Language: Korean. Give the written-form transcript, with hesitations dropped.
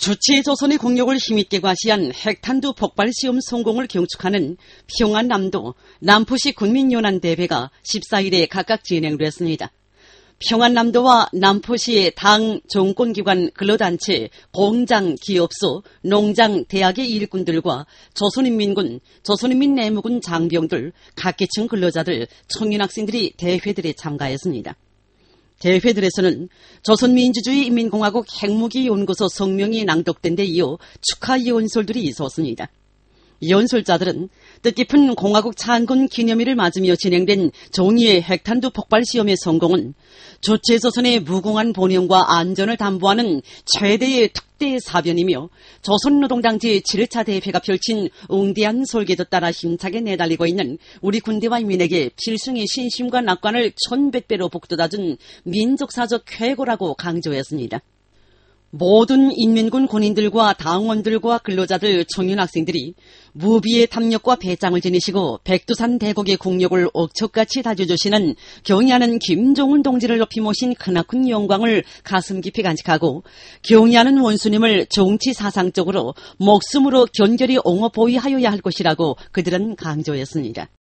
주체조선의 공력을 힘있게 과시한 핵탄두 폭발 시험 성공을 경축하는 평안남도, 남포시 군민연합대회가 14일에 각각 진행됐습니다. 평안남도와 남포시의 당, 정권기관, 근로단체, 공장, 기업소, 농장, 대학의 일꾼들과 조선인민군, 조선인민내무군 장병들, 각계층 근로자들, 청년학생들이 대회들에 참가했습니다. 대회들에서는 조선민주주의 인민공화국 핵무기연구소 성명이 낭독된 데 이어 축하 연설들이 있었습니다. 연설자들은 뜻깊은 공화국 창건 기념일을 맞으며 진행된 종이의 핵탄두 폭발 시험의 성공은 주체조선의 무궁한 본영과 안전을 담보하는 최대의 특대 사변이며 조선노동당 제7차 대회가 펼친 웅대한 설계도 따라 힘차게 내달리고 있는 우리 군대와 인민에게 필승의 신심과 낙관을 1100배로 북돋아준 민족사적 쾌거라고 강조했습니다. 모든 인민군 군인들과 당원들과 근로자들, 청년학생들이 무비의 탐욕과 배짱을 지니시고 백두산 대국의 국력을 억척같이 다져주시는 경의하는 김종훈 동지를 높이 모신 크나큰 영광을 가슴 깊이 간직하고 경의하는 원수님을 정치 사상적으로 목숨으로 견결히 옹호 보위하여야 할 것이라고 그들은 강조했습니다.